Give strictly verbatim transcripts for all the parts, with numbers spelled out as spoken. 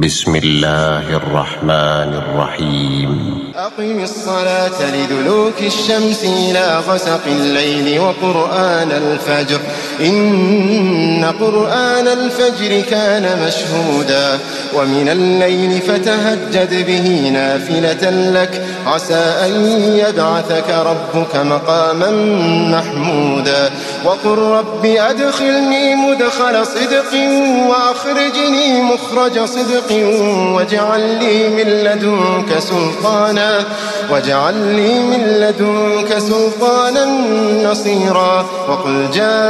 بسم الله الرحمن الرحيم أقم الصلاة لدلوك الشمس إلى غسق الليل وقرآن الفجر إن قرآن الفجر كان مشهودا ومن الليل فتهجد به نافلة لك عسى أن يبعثك ربك مقاما محمودا وقل رب أدخلني مدخل صدق وأخرجني مخرج صدق واجعل لي من لدنك سلطانا واجعل لي من لدنك سلطانا نصيرا وقل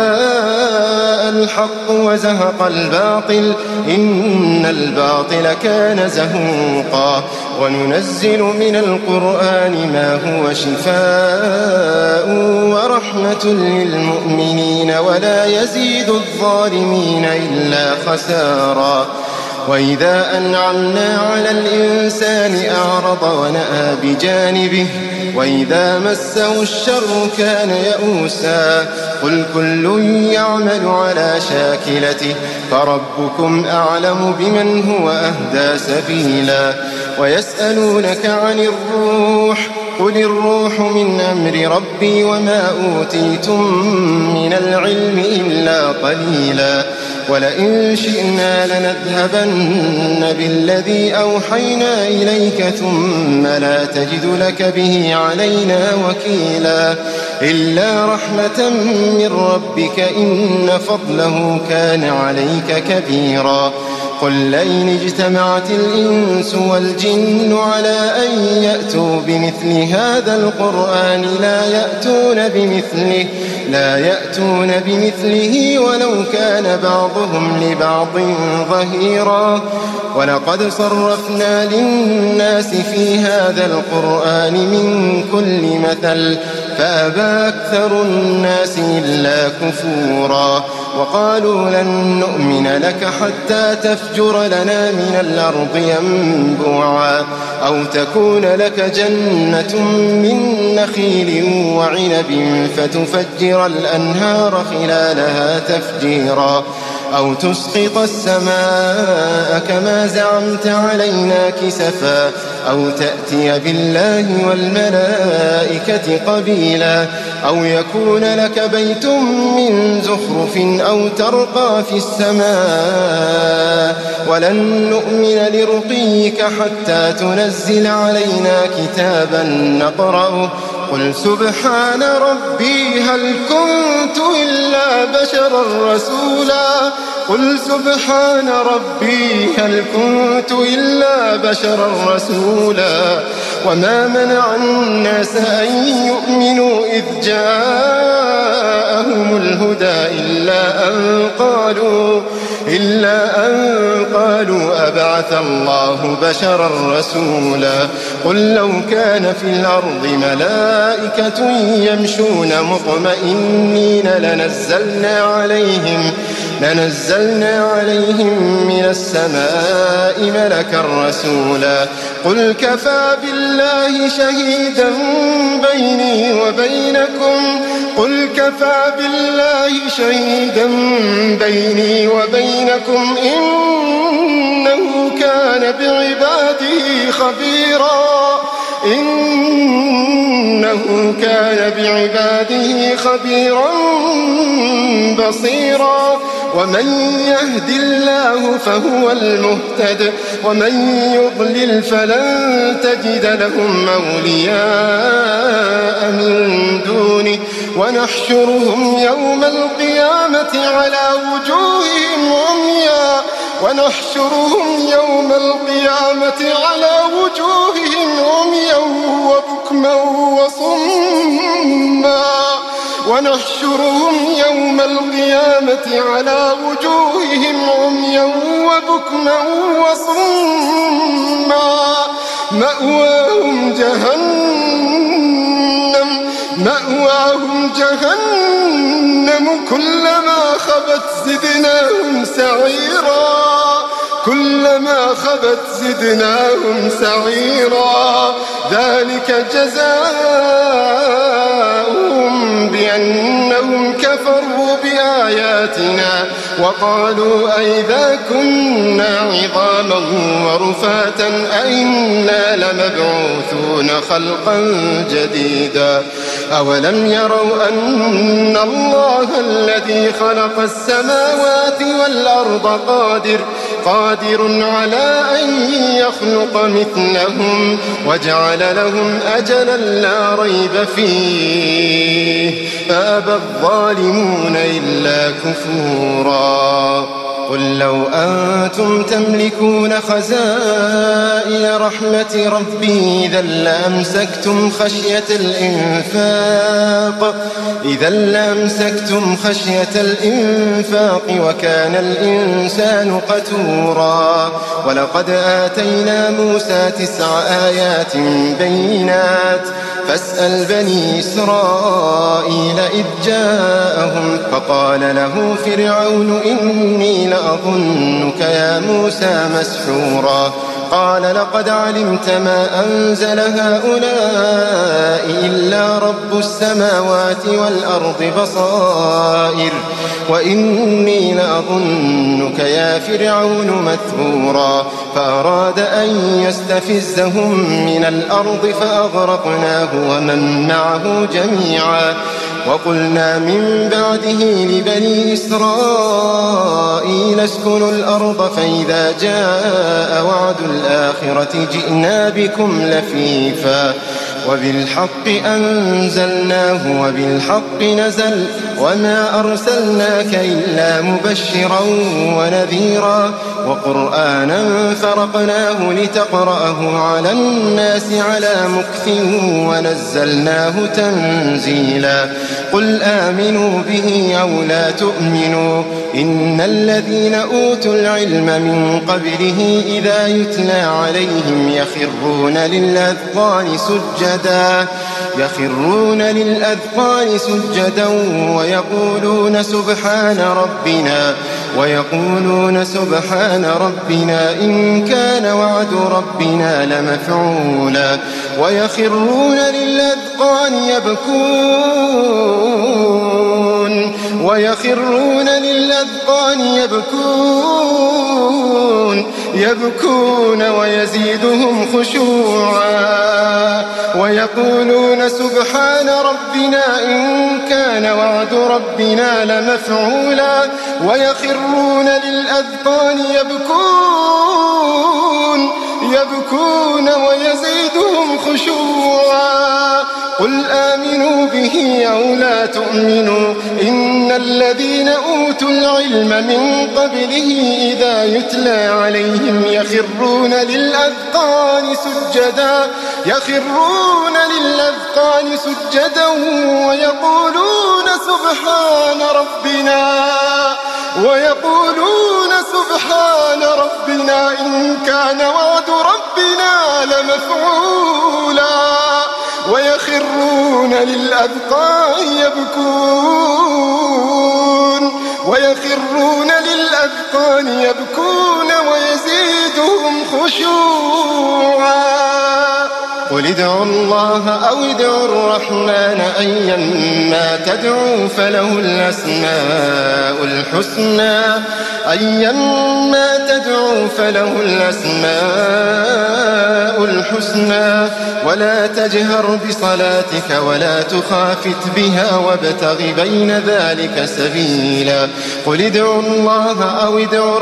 جاء الحق وزهق الباطل إن الباطل كان زهوقا وننزل من القرآن ما هو شفاء ورحمة للمؤمنين ولا يزيد الظالمين إلا خسارا وإذا أنعمنا على الإنسان أعرض ونأى بجانبه وإذا مسه الشر كان يئوسا قل كل يعمل على شاكلته فربكم أعلم بمن هو أهدى سبيلا ويسألونك عن الروح قل الروح من أمر ربي وما أوتيتم من العلم إلا قليلا ولئن شئنا لنذهبن بالذي أوحينا إليك ثم لا تجد لك به علينا وكيلا إلا رحمة من ربك إن فضله كان عليك كبيرا قل لئن اجتمعت الإنس والجن على أن يأتوا بمثل هذا القرآن لا يأتون بمثله لا يأتون بمثله ولو كان بعضهم لبعض ظهيرا ولقد صرفنا للناس في هذا القرآن من كل مثل فأبى أكثر الناس إلا كفورا وقالوا لن نؤمن لك حتى تفجر لنا من الأرض ينبوعا أو تكون لك جنة من نخيل وعنب فتفجر الأنهار خلالها تفجيرا أو تسقط السماء كما زعمت علينا كسفا أو تأتي بالله والملائكة قبيلا أو يكون لك بيت من زخرف أو ترقى في السماء ولن نؤمن لرقيك حتى تنزل علينا كتابا نقرأه قل سبحان ربي هل كنت إلا بشرا رسولا قل سبحان ربي هل كنت إلا بشرا رسولا وما منع الناس أن يؤمنوا إذ جاءهم الهدى إلا أن قالوا إلا أن قالوا أبعث الله بشرا رسولا قل لو كان في الأرض ملائكة يمشون مطمئنين لنزلنا عليهم لنزلنا عليهم من السماء ملكا رسولا قل كفى بالله شهيدا بيني وبينكم قل كفى بالله شهيدا بيني وبينكم إنه كان بعباده خبيرا إنه كان بعباده خبيرا بصيرا ومن يهد الله فهو المهتد ومن يضلل فلن تجد لهم أولياء من دونه ونحشرهم يوم القيامة على وجوههم عميا ونحشرهم يوم القيامة على وجوههم عميا وبكما وصما ونحشرهم يوم القيامة على وجوههم عميا وبكما وصما مأواهم جهنم مأواهم جهنم كلما خبت زدناهم سعيرا كلما خبت زدناهم سعيرا ذلك جزاؤهم بأنهم كفروا بآياتنا وقالوا أئذا كنا عظاما ورفاتا أئنا لمبعوثون خلقا جديدا أولم يروا أن الله الذي خلق السماوات والأرض قادر قادر على أن يخلق مثلهم وجعل لهم أجلا لا ريب فيه فأبى الظالمون إلا كفورا قل لو أنتم تملكون خزائن رحمة ربي إذا لأمسكتم خشية الإنفاق إذا لأمسكتم خشية الإنفاق وكان الإنسان قتورا ولقد آتينا موسى تسع آيات بينات فاسأل بني إسرائيل إذ جاءهم فقال له فرعون إني لأظنك يا موسى مسحورا قال لقد علمت ما أنزل هؤلاء إلا رب السماوات والأرض بصائر وإني لأظنك يا فرعون مثبورا فأراد أن يستفزهم من الأرض فأغرقناه ومن معه جميعا وقلنا من بعده لبني إسرائيل اسكنوا الأرض فإذا جاء وعد الآخرة جئنا بكم لفيفا وبالحق أنزلناه وبالحق نزل وما أرسلناك إلا مبشرا ونذيرا وقرآنا فرقناه لتقرأه على الناس على مكث ونزلناه تنزيلا قل آمنوا به أو لا تؤمنوا إن الذين أوتوا العلم من قبله إذا يتلى عليهم يخرون للأذقان سجدا يخرون للأذقان سجدا ويقولون سبحان ربنا ويقولون سبحان ربنا إن كان وعد ربنا لمفعولا ويخرون للأذقان يبكون ويخرون للأذقان يبكون يبكون ويزيدهم خشوعا ويقولون سبحان ربنا إن كان وعد ربنا لمفعولا ويخرون للأذقان يبكون يبكون ويزيدهم خشوعا قل آمنوا به أو لا تؤمنوا إن الذين أوتوا العلم من قبله إذا يتلى عليهم يخرون للأذقان سجدا يخرون للأذقان سجدا ويقولون سبحان ربنا ويقولون سبحان ربنا إن كان وعد ربنا لمفعولا ويخرون للأذقان يبكون ويخرون للأذقان يبكون ويزيدهم خشوعا قل ادعوا الله أو ادعوا الرحمن أيما تدعوا فله الأسماء الحسنى أيما تدعوا فله الأسماء الحسنى ولا تجهر بصلاتك ولا تخافت بها وابتغ بين ذلك سبيلا قل ادعوا الله أو ادعوا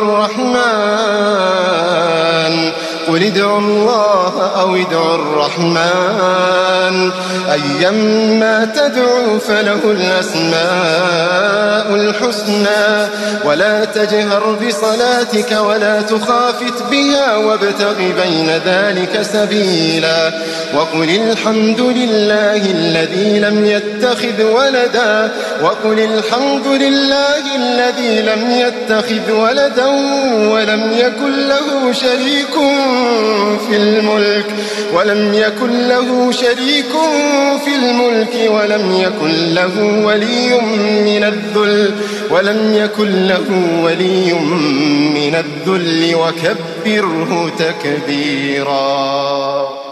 الرحمن قل ادعوا الله أو ادعوا الرحمن أيما تدعوا فله الأسماء الحسنى ولا تجهر بصلاتك ولا تخافت بها وابتغ بين ذلك سبيلا وقل الحمد لله الذي لم يتخذ ولدا وقل الحمد لله الذي لم يتخذ ولدا ولم يكن له شريك في الملك ولم يكن له شريك في الملك ولم يكن له ولي من الذل ولم يكن له ولي من الذل وكبره تكبيرا.